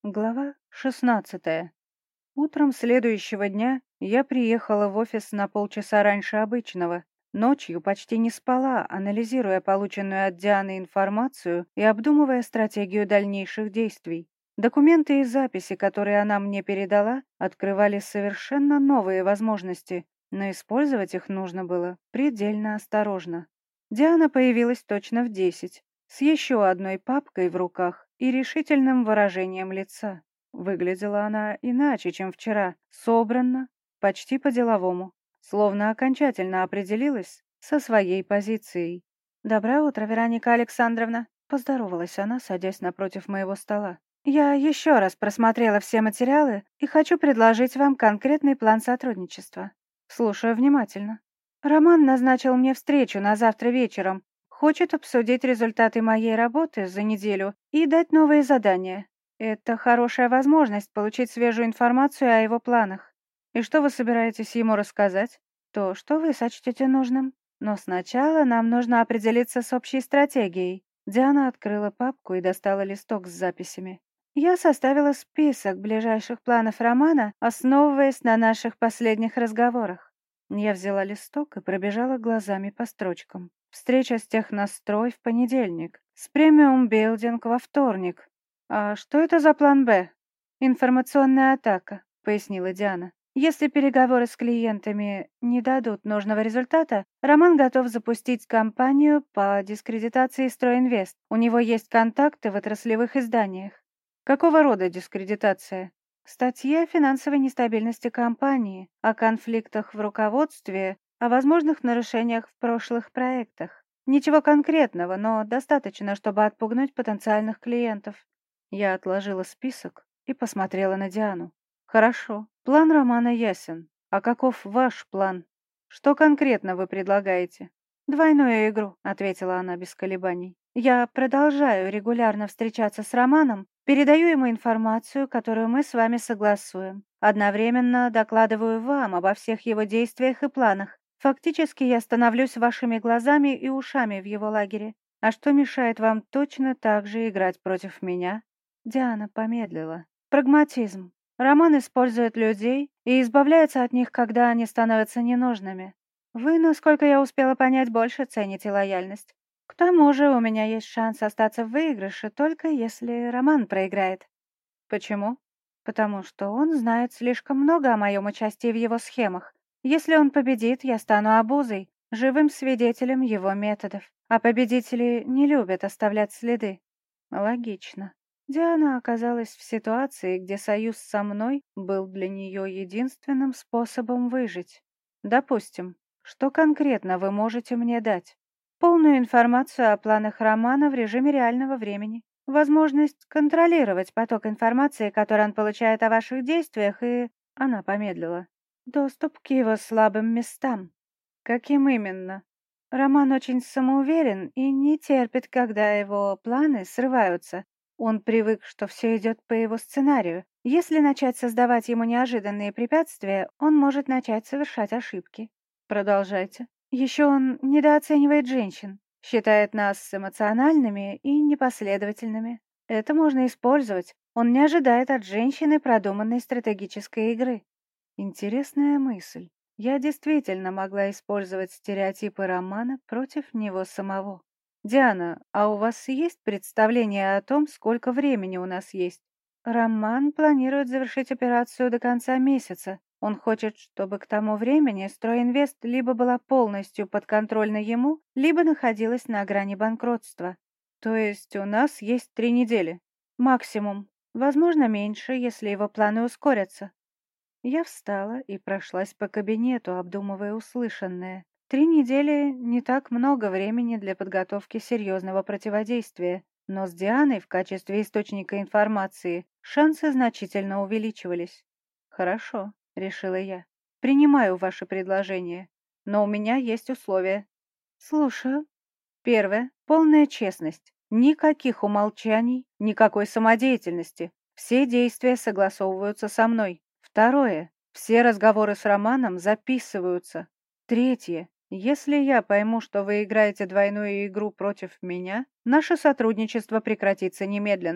Глава 16. Утром следующего дня я приехала в офис на полчаса раньше обычного. Ночью почти не спала, анализируя полученную от Дианы информацию и обдумывая стратегию дальнейших действий. Документы и записи, которые она мне передала, открывали совершенно новые возможности, но использовать их нужно было предельно осторожно. Диана появилась точно в 10, с еще одной папкой в руках и решительным выражением лица. Выглядела она иначе, чем вчера, собранно, почти по-деловому, словно окончательно определилась со своей позицией. «Доброе утро, Вероника Александровна», — поздоровалась она, садясь напротив моего стола. «Я еще раз просмотрела все материалы и хочу предложить вам конкретный план сотрудничества. Слушаю внимательно. Роман назначил мне встречу на завтра вечером. Хочет обсудить результаты моей работы за неделю и дать новые задания. Это хорошая возможность получить свежую информацию о его планах. И что вы собираетесь ему рассказать? То, что вы сочтете нужным. Но сначала нам нужно определиться с общей стратегией. Диана открыла папку и достала листок с записями. Я составила список ближайших планов романа, основываясь на наших последних разговорах. Я взяла листок и пробежала глазами по строчкам. Встреча с технострой в понедельник, с премиум билдинг во вторник. «А что это за план «Б»?» «Информационная атака», — пояснила Диана. «Если переговоры с клиентами не дадут нужного результата, Роман готов запустить кампанию по дискредитации «Стройинвест». У него есть контакты в отраслевых изданиях». «Какого рода дискредитация?» «Статьи о финансовой нестабильности компании, о конфликтах в руководстве, о возможных нарушениях в прошлых проектах. Ничего конкретного, но достаточно, чтобы отпугнуть потенциальных клиентов». Я отложила список и посмотрела на Диану. «Хорошо, план романа ясен. А каков ваш план? Что конкретно вы предлагаете?» «Двойную игру», — ответила она без колебаний. «Я продолжаю регулярно встречаться с Романом, передаю ему информацию, которую мы с вами согласуем. Одновременно докладываю вам обо всех его действиях и планах. Фактически я становлюсь вашими глазами и ушами в его лагере. А что мешает вам точно так же играть против меня?» Диана помедлила. «Прагматизм. Роман использует людей и избавляется от них, когда они становятся ненужными. Вы, насколько я успела понять, больше цените лояльность. К тому же у меня есть шанс остаться в выигрыше, только если Роман проиграет». «Почему?» «Потому что он знает слишком много о моем участии в его схемах. Если он победит, я стану обузой, живым свидетелем его методов. А победители не любят оставлять следы». «Логично». Диана оказалась в ситуации, где союз со мной был для нее единственным способом выжить. «Допустим, что конкретно вы можете мне дать?» «Полную информацию о планах Романа в режиме реального времени, возможность контролировать поток информации, который он получает о ваших действиях, и...» Она помедлила. «Доступ к его слабым местам». «Каким именно?» «Роман очень самоуверен и не терпит, когда его планы срываются. Он привык, что все идет по его сценарию. Если начать создавать ему неожиданные препятствия, он может начать совершать ошибки». «Продолжайте». «Еще он недооценивает женщин, считает нас эмоциональными и непоследовательными. Это можно использовать. Он не ожидает от женщины продуманной стратегической игры». Интересная мысль. Я действительно могла использовать стереотипы романа против него самого. «Диана, а у вас есть представление о том, сколько времени у нас есть?» «Роман планирует завершить операцию до конца месяца. Он хочет, чтобы к тому времени «Стройинвест» либо была полностью подконтрольна ему, либо находилась на грани банкротства. То есть у нас есть 3 недели. Максимум. Возможно, меньше, если его планы ускорятся». Я встала и прошлась по кабинету, обдумывая услышанное. 3 недели — не так много времени для подготовки серьезного противодействия, но с Дианой в качестве источника информации шансы значительно увеличивались. «Хорошо», — решила я. «Принимаю ваше предложение, но у меня есть условия». «Слушаю». Первое. Полная честность. Никаких умолчаний, никакой самодеятельности. Все действия согласовываются со мной. Второе. Все разговоры с Романом записываются. Третье. Если я пойму, что вы играете двойную игру против меня, наше сотрудничество прекратится немедленно.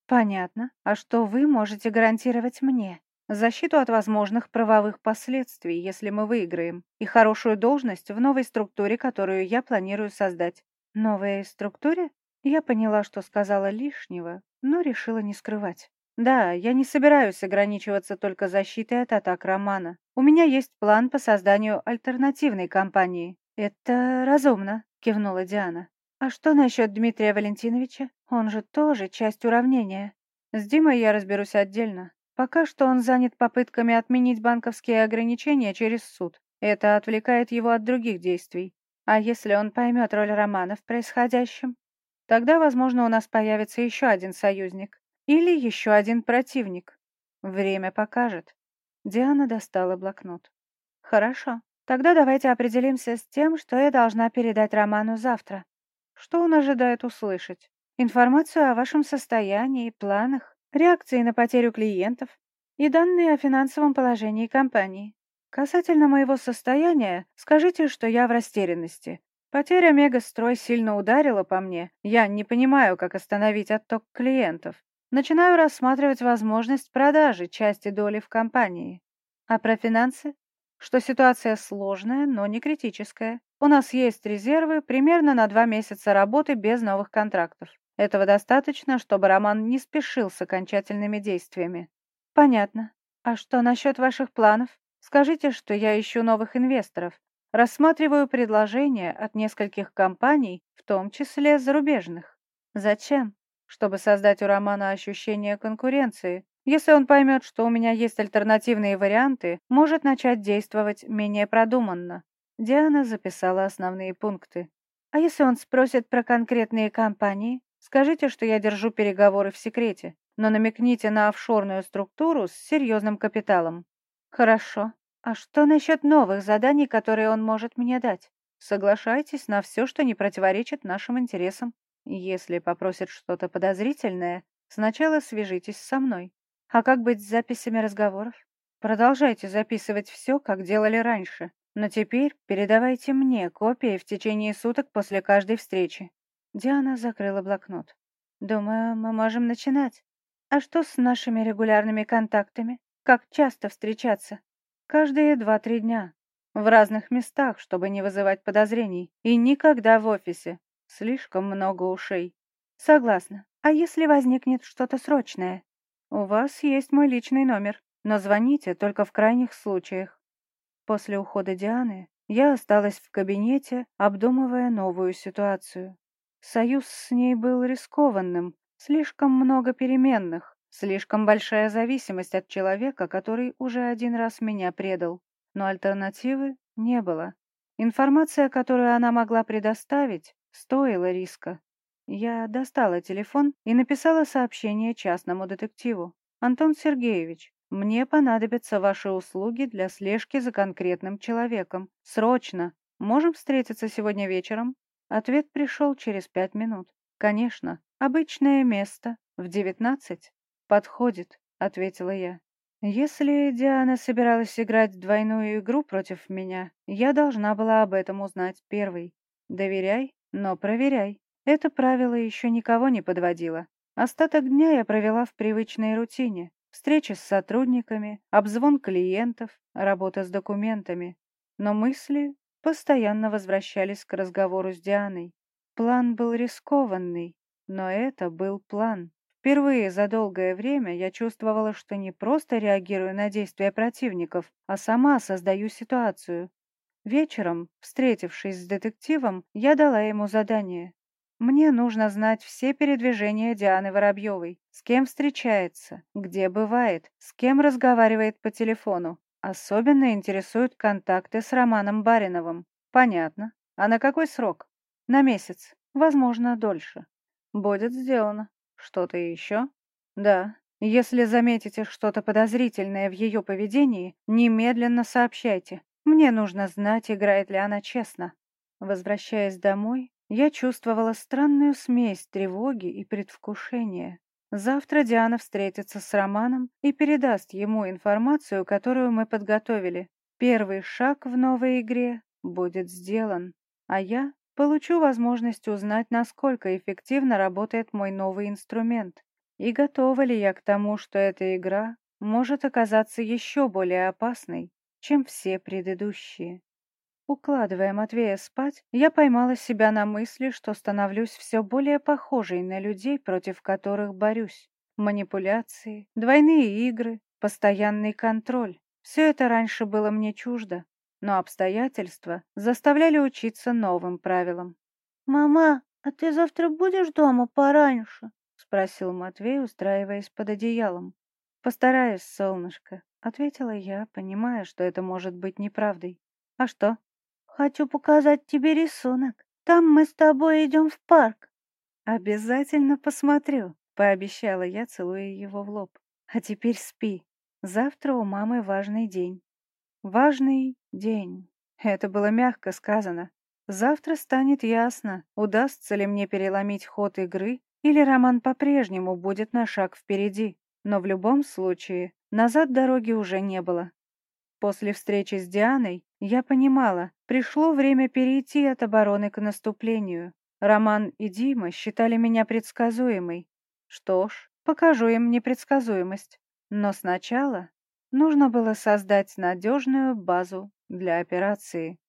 Понятно. А что вы можете гарантировать мне? Защиту от возможных правовых последствий, если мы выиграем, и хорошую должность в новой структуре, которую я планирую создать. Новой структуре? Я поняла, что сказала лишнего, но решила не скрывать. Да, я не собираюсь ограничиваться только защитой от атак Романа. У меня есть план по созданию альтернативной компании. Это разумно, кивнула Диана. А что насчет Дмитрия Валентиновича? Он же тоже часть уравнения. С Димой я разберусь отдельно. Пока что он занят попытками отменить банковские ограничения через суд. Это отвлекает его от других действий. А если он поймет роль Романа в происходящем, тогда, возможно, у нас появится еще один союзник. Или еще один противник. Время покажет. Диана достала блокнот. Хорошо. Тогда давайте определимся с тем, что я должна передать Роману завтра. Что он ожидает услышать? Информацию о вашем состоянии, планах, реакции на потерю клиентов и данные о финансовом положении компании. Касательно моего состояния, скажите, что я в растерянности. Потеря Мегастрой сильно ударила по мне. Я не понимаю, как остановить отток клиентов. Начинаю рассматривать возможность продажи части доли в компании. А про финансы? Что ситуация сложная, но не критическая. У нас есть резервы примерно на 2 месяца работы без новых контрактов. Этого достаточно, чтобы Роман не спешил с окончательными действиями. Понятно. А что насчет ваших планов? Скажите, что я ищу новых инвесторов. Рассматриваю предложения от нескольких компаний, в том числе зарубежных. Зачем? Чтобы создать у Романа ощущение конкуренции. Если он поймет, что у меня есть альтернативные варианты, может начать действовать менее продуманно. Диана записала основные пункты. А если он спросит про конкретные компании, скажите, что я держу переговоры в секрете, но намекните на офшорную структуру с серьезным капиталом. Хорошо. А что насчет новых заданий, которые он может мне дать? Соглашайтесь на все, что не противоречит нашим интересам. Если попросит что-то подозрительное, сначала свяжитесь со мной. А как быть с записями разговоров? Продолжайте записывать все, как делали раньше. Но теперь передавайте мне копии в течение суток после каждой встречи. Диана закрыла блокнот. Думаю, мы можем начинать. А что с нашими регулярными контактами? Как часто встречаться? Каждые 2-3 дня. В разных местах, чтобы не вызывать подозрений. И никогда в офисе. Слишком много ушей. Согласна. А если возникнет что-то срочное? У вас есть мой личный номер, но звоните только в крайних случаях. После ухода Дианы я осталась в кабинете, обдумывая новую ситуацию. Союз с ней был рискованным, слишком много переменных, слишком большая зависимость от человека, который уже один раз меня предал. Но альтернативы не было. Информация, которую она могла предоставить, стоила риска. Я достала телефон и написала сообщение частному детективу. «Антон Сергеевич, мне понадобятся ваши услуги для слежки за конкретным человеком. Срочно. Можем встретиться сегодня вечером?» Ответ пришел через 5 минут. «Конечно. Обычное место. В 19. «Подходит», — ответила я. Если Диана собиралась играть двойную игру против меня, я должна была об этом узнать первой. Доверяй, но проверяй. Это правило еще никого не подводило. Остаток дня я провела в привычной рутине. Встречи с сотрудниками, обзвон клиентов, работа с документами. Но мысли постоянно возвращались к разговору с Дианой. План был рискованный, но это был план. Впервые за долгое время я чувствовала, что не просто реагирую на действия противников, а сама создаю ситуацию. Вечером, встретившись с детективом, я дала ему задание. Мне нужно знать все передвижения Дианы Воробьевой, с кем встречается, где бывает, с кем разговаривает по телефону. Особенно интересуют контакты с Романом Бариновым. Понятно. А на какой срок? На месяц, возможно, дольше. Будет сделано. Что-то еще? Да. Если заметите что-то подозрительное в ее поведении, немедленно сообщайте. Мне нужно знать, играет ли она честно. Возвращаясь домой, я чувствовала странную смесь тревоги и предвкушения. Завтра Диана встретится с Романом и передаст ему информацию, которую мы подготовили. Первый шаг в новой игре будет сделан, а я получу возможность узнать, насколько эффективно работает мой новый инструмент. И готова ли я к тому, что эта игра может оказаться еще более опасной, чем все предыдущие? Укладывая Матвея спать, я поймала себя на мысли, что становлюсь все более похожей на людей, против которых борюсь. Манипуляции, двойные игры, постоянный контроль. Все это раньше было мне чуждо, но обстоятельства заставляли учиться новым правилам. «Мама, а ты завтра будешь дома пораньше?» — спросил Матвей, устраиваясь под одеялом. «Постараюсь, солнышко», — ответила я, понимая, что это может быть неправдой. «А что?» «Хочу показать тебе рисунок. Там мы с тобой идем в парк». «Обязательно посмотрю», — пообещала я, целуя его в лоб. «А теперь спи. Завтра у мамы важный день». Важный день. Это было мягко сказано. Завтра станет ясно, удастся ли мне переломить ход игры, или Роман по-прежнему будет на шаг впереди. Но в любом случае, назад дороги уже не было. После встречи с Дианой я понимала, пришло время перейти от обороны к наступлению. Роман и Дима считали меня предсказуемой. Что ж, покажу им непредсказуемость. Но сначала нужно было создать надежную базу для операции.